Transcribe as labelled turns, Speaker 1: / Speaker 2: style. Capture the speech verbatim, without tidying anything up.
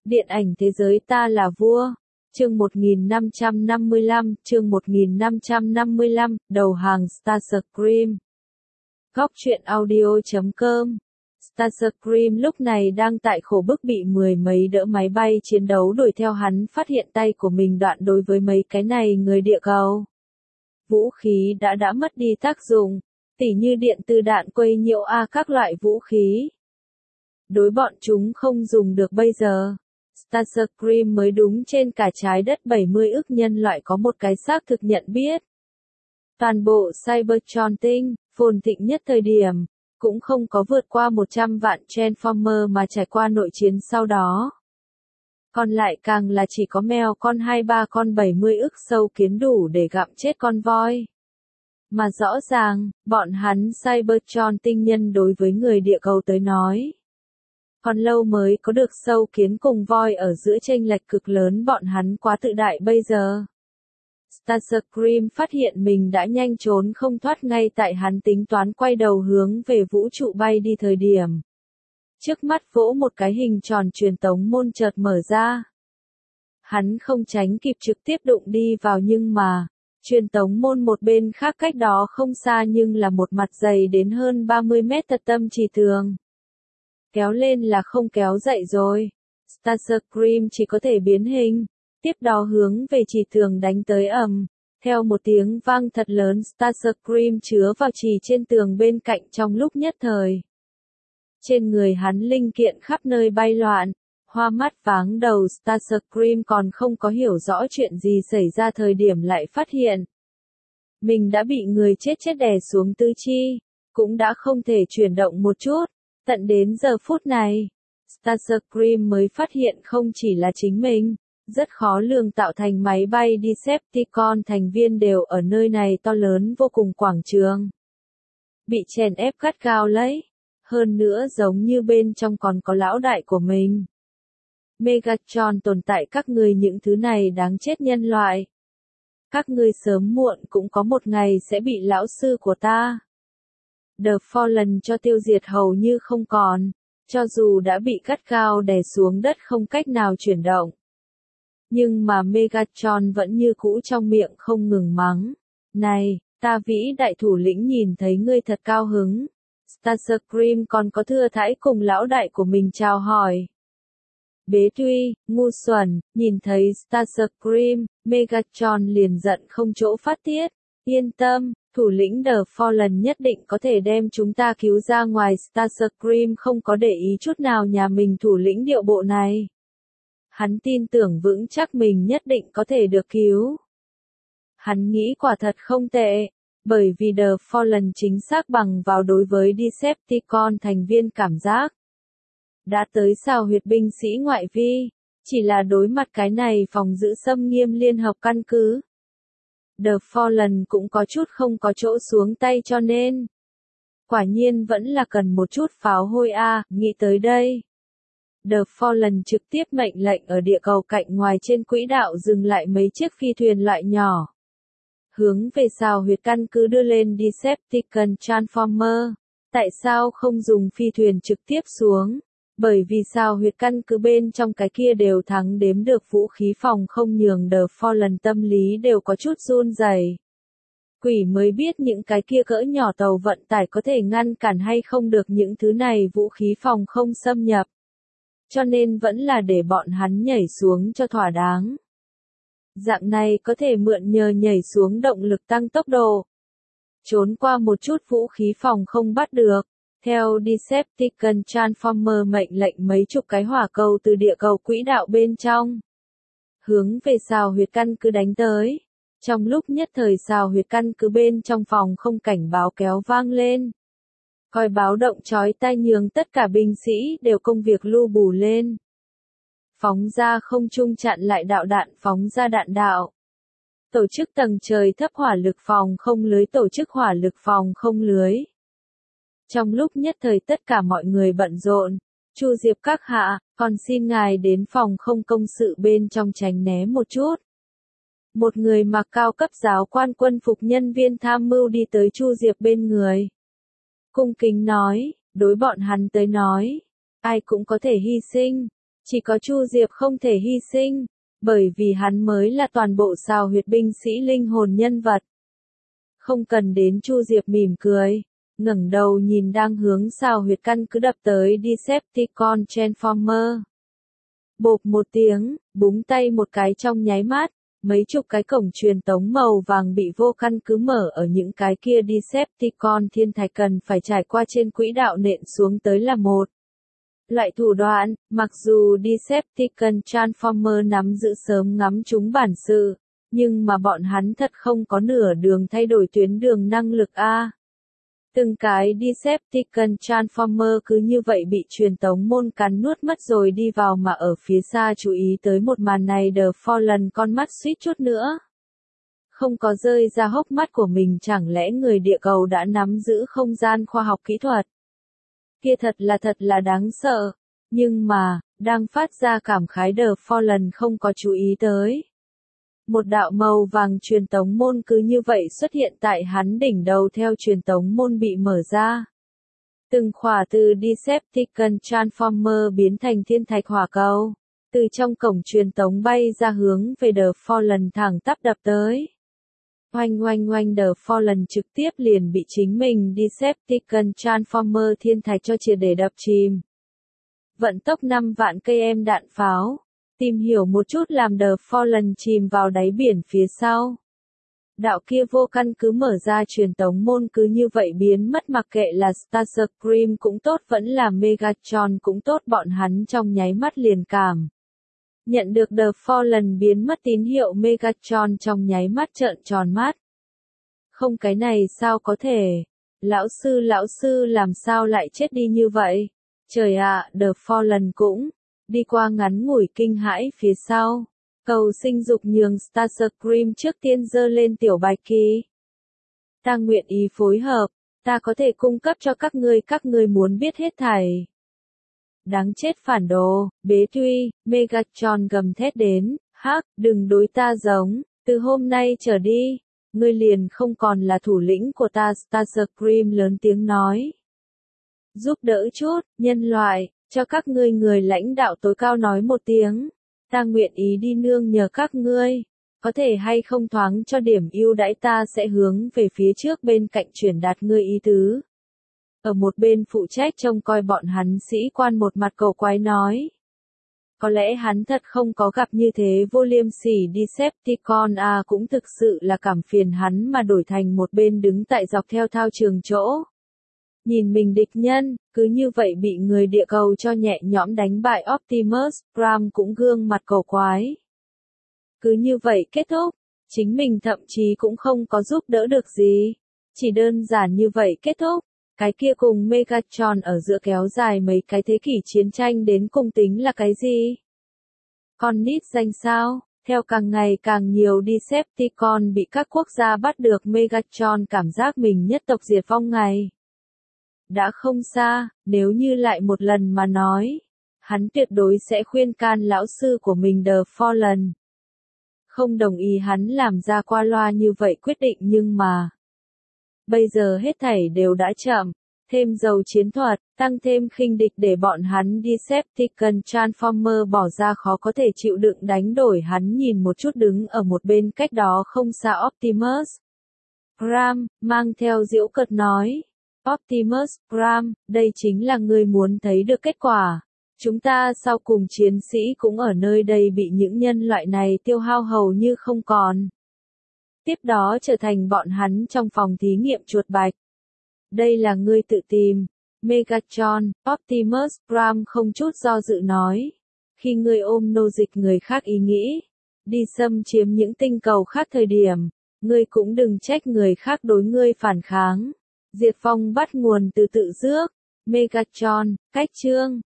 Speaker 1: Điện ảnh thế giới ta là vua. Chương một nghìn năm trăm năm mươi lăm, chương một nghìn năm trăm năm mươi lăm, đầu hàng Starscream. Góc truyện audio chấm com. Starscream lúc này đang tại khổ bức bị mười mấy đỡ máy bay chiến đấu đuổi theo hắn, phát hiện tay của mình đoạn đối với mấy cái này người địa cầu. Vũ khí đã đã mất đi tác dụng, tỉ như điện từ đạn quấy nhiễu a các loại vũ khí. Đối bọn chúng không dùng được bây giờ. Starscream mới đúng trên cả trái đất bảy mươi ức nhân loại có một cái xác thực nhận biết. Toàn bộ Cybertron tinh, phồn thịnh nhất thời điểm, cũng không có vượt qua một trăm vạn Transformer mà trải qua nội chiến sau đó. Còn lại càng là chỉ có mèo con hai ba con bảy mươi ức sâu kiến đủ để gặm chết con voi. Mà rõ ràng, bọn hắn Cybertron tinh nhân đối với người địa cầu tới nói. Còn lâu mới có được sâu kiến cùng voi ở giữa chênh lệch cực lớn, bọn hắn quá tự đại bây giờ. Starscream phát hiện mình đã nhanh trốn không thoát ngay tại hắn tính toán quay đầu hướng về vũ trụ bay đi thời điểm. Trước mắt vỗ một cái hình tròn truyền tống môn chợt mở ra. Hắn không tránh kịp trực tiếp đụng đi vào, nhưng mà, truyền tống môn một bên khác cách đó không xa nhưng là một mặt dày đến hơn ba mươi mét thật tâm chỉ tường. Kéo lên là không kéo dậy rồi. Starscream chỉ có thể biến hình, tiếp đó hướng về chỉ tường đánh tới ầm. Theo một tiếng vang thật lớn, Starscream chứa vào chỉ trên tường bên cạnh trong lúc nhất thời. Trên người hắn linh kiện khắp nơi bay loạn, hoa mắt váng đầu. Starscream còn không có hiểu rõ chuyện gì xảy ra thời điểm lại phát hiện. Mình đã bị người chết chết đè xuống tứ chi, cũng đã không thể chuyển động một chút. Tận đến giờ phút này, Starscream mới phát hiện không chỉ là chính mình, rất khó lường tạo thành máy bay Decepticon thành viên đều ở nơi này to lớn vô cùng quảng trường. Bị chèn ép gắt gao lấy, hơn nữa giống như bên trong còn có lão đại của mình. Megatron tồn tại các ngươi những thứ này đáng chết nhân loại. Các ngươi sớm muộn cũng có một ngày sẽ bị lão sư của ta. The Fallen cho tiêu diệt hầu như không còn, cho dù đã bị gắt gao đè xuống đất không cách nào chuyển động. Nhưng mà Megatron vẫn như cũ trong miệng không ngừng mắng. Này, ta vĩ đại thủ lĩnh nhìn thấy ngươi thật cao hứng. Starscream còn có thưa thãi cùng lão đại của mình chào hỏi. Bế tuy, ngu xuẩn, nhìn thấy Starscream, Megatron liền giận không chỗ phát tiết. Yên tâm. Thủ lĩnh The Fallen nhất định có thể đem chúng ta cứu ra ngoài. Starscream không có để ý chút nào nhà mình thủ lĩnh điệu bộ này. Hắn tin tưởng vững chắc mình nhất định có thể được cứu. Hắn nghĩ quả thật không tệ, bởi vì The Fallen chính xác bằng vào đối với Decepticon thành viên cảm giác. Đã tới sao huyệt binh sĩ ngoại vi, chỉ là đối mặt cái này phòng giữ xâm nghiêm liên hợp căn cứ. The Fallen cũng có chút không có chỗ xuống tay cho nên. Quả nhiên vẫn là cần một chút pháo hôi a, à, nghĩ tới đây. The Fallen trực tiếp mệnh lệnh ở địa cầu cạnh ngoài trên quỹ đạo dừng lại mấy chiếc phi thuyền loại nhỏ. Hướng về sao huyệt căn cứ đưa lên Decepticon Transformer. Tại sao không dùng phi thuyền trực tiếp xuống? Bởi vì sao huyệt căn cứ bên trong cái kia đều thắng đếm được vũ khí phòng không, nhường The Fallen tâm lý đều có chút run rẩy. Quỷ mới biết những cái kia cỡ nhỏ tàu vận tải có thể ngăn cản hay không được những thứ này vũ khí phòng không xâm nhập. Cho nên vẫn là để bọn hắn nhảy xuống cho thỏa đáng. Dạng này có thể mượn nhờ nhảy xuống động lực tăng tốc độ. Trốn qua một chút vũ khí phòng không bắt được. Theo Decepticon Transformer mệnh lệnh mấy chục cái hỏa cầu từ địa cầu quỹ đạo bên trong. Hướng về sao huyệt căn cứ đánh tới. Trong lúc nhất thời sao huyệt căn cứ bên trong phòng không cảnh báo kéo vang lên. Còi báo động chói tai nhường tất cả binh sĩ đều công việc lu bù lên. Phóng ra không trung chặn lại đạo đạn, phóng ra đạn đạo. Tổ chức tầng trời thấp hỏa lực phòng không lưới, tổ chức hỏa lực phòng không lưới. Trong lúc nhất thời tất cả mọi người bận rộn, Chu Diệp các hạ, còn xin ngài đến phòng không công sự bên trong tránh né một chút. Một người mặc cao cấp giáo quan quân phục nhân viên tham mưu đi tới Chu Diệp bên người. Cung kính nói, đối bọn hắn tới nói, ai cũng có thể hy sinh, Chỉ có Chu Diệp không thể hy sinh, bởi vì hắn mới là toàn bộ xào huyệt binh sĩ linh hồn nhân vật. Không cần đến Chu Diệp mỉm cười, ngẩng đầu nhìn đang hướng xào huyệt căn cứ đập tới Decepticon Transformer. Bộp một tiếng, búng tay một cái trong nháy mắt, mấy chục cái cổng truyền tống màu vàng bị vô căn cứ mở ở những cái kia Decepticon thiên thạch cần phải trải qua trên quỹ đạo nện xuống tới là một. Loại thủ đoạn, mặc dù Decepticon Transformer nắm giữ sớm ngắm chúng bản sự, nhưng mà bọn hắn thật không có nửa đường thay đổi tuyến đường năng lực a. Từng cái Decepticon Transformer cứ như vậy bị truyền tống môn cắn nuốt mất rồi đi vào mà ở phía xa chú ý tới một màn này The Fallen con mắt suýt chút nữa. Không có rơi ra hốc mắt của mình, chẳng lẽ người địa cầu đã nắm giữ không gian khoa học kỹ thuật. Kia thật là thật là đáng sợ, nhưng mà, đang phát ra cảm khái The Fallen không có chú ý tới. Một đạo màu vàng truyền tống môn cứ như vậy xuất hiện tại hắn đỉnh đầu theo truyền tống môn bị mở ra. Từng khỏa từ Decepticon Transformer biến thành thiên thạch hỏa cầu, từ trong cổng truyền tống bay ra hướng về The Fallen thẳng tắp đập tới. Oanh oanh oanh The Fallen trực tiếp liền bị chính mình Decepticon Transformer thiên thạch cho triệt để đập chìm. Vận tốc năm vạn cây em đạn pháo. Tìm hiểu một chút làm The Fallen chìm vào đáy biển phía sau. Đạo kia vô căn cứ mở ra truyền tống môn cứ như vậy biến mất, mặc kệ là Starscream cũng tốt vẫn là Megatron cũng tốt, bọn hắn trong nháy mắt liền cảm. Nhận được The Fallen biến mất tín hiệu, Megatron trong nháy mắt trợn tròn mắt. Không, cái này sao có thể? Lão sư lão sư làm sao lại chết đi như vậy? Trời ạ, The Fallen cũng đi qua ngắn ngủi kinh hãi phía sau. Cầu sinh dục nhường Starscream trước tiên giơ lên tiểu bạch kỳ. Ta nguyện ý phối hợp, ta có thể cung cấp cho các ngươi, các ngươi muốn biết hết thảy. Đáng chết phản đồ, bế tuy, Megatron gầm thét đến, hắc, đừng đối ta giống, từ hôm nay trở đi, ngươi liền không còn là thủ lĩnh của ta. Starscream lớn tiếng nói. Giúp đỡ chút, nhân loại, cho các ngươi người lãnh đạo tối cao nói một tiếng. Ta nguyện ý đi nương nhờ các ngươi, có thể hay không thoáng cho điểm ưu đãi, ta sẽ hướng về phía trước bên cạnh truyền đạt ngươi ý tứ. Ở một bên phụ trách trông coi bọn hắn sĩ quan một mặt cầu quái nói. Có lẽ hắn thật không có gặp như thế vô liêm sỉ Decepticon à, cũng thực sự là cảm phiền hắn mà đổi thành một bên đứng tại dọc theo thao trường chỗ. Nhìn mình địch nhân, cứ như vậy bị người địa cầu cho nhẹ nhõm đánh bại. Optimus Prime cũng gương mặt cầu quái. Cứ như vậy kết thúc, chính mình thậm chí cũng không có giúp đỡ được gì. Chỉ đơn giản như vậy kết thúc, cái kia cùng Megatron ở giữa kéo dài mấy cái thế kỷ chiến tranh đến cùng tính là cái gì? Con nít danh sao? Theo càng ngày càng nhiều Decepticon bị các quốc gia bắt được, Megatron cảm giác mình nhất tộc diệt vong ngày đã không xa. Nếu như lại một lần mà nói, hắn tuyệt đối sẽ khuyên can lão sư của mình The Fallen. Không đồng ý hắn làm ra qua loa như vậy quyết định, nhưng mà bây giờ hết thảy đều đã chậm. Thêm dầu chiến thuật, tăng thêm khinh địch để bọn hắn Decepticon Transformer bỏ ra khó có thể chịu đựng đánh đổi. Hắn nhìn một chút đứng ở một bên cách đó không xa Optimus Prime, mang theo giễu cợt nói. Optimus Prime, đây chính là ngươi muốn thấy được kết quả. Chúng ta sau cùng chiến sĩ cũng ở nơi đây bị những nhân loại này tiêu hao hầu như không còn. Tiếp đó trở thành bọn hắn trong phòng thí nghiệm chuột bạch. Đây là ngươi tự tìm. Megatron, Optimus Prime không chút do dự nói. Khi ngươi ôm nô dịch người khác ý nghĩ, đi xâm chiếm những tinh cầu khác thời điểm, ngươi cũng đừng trách người khác đối ngươi phản kháng. Diệt vong bắt nguồn từ tự rước. Megatron, cách chương.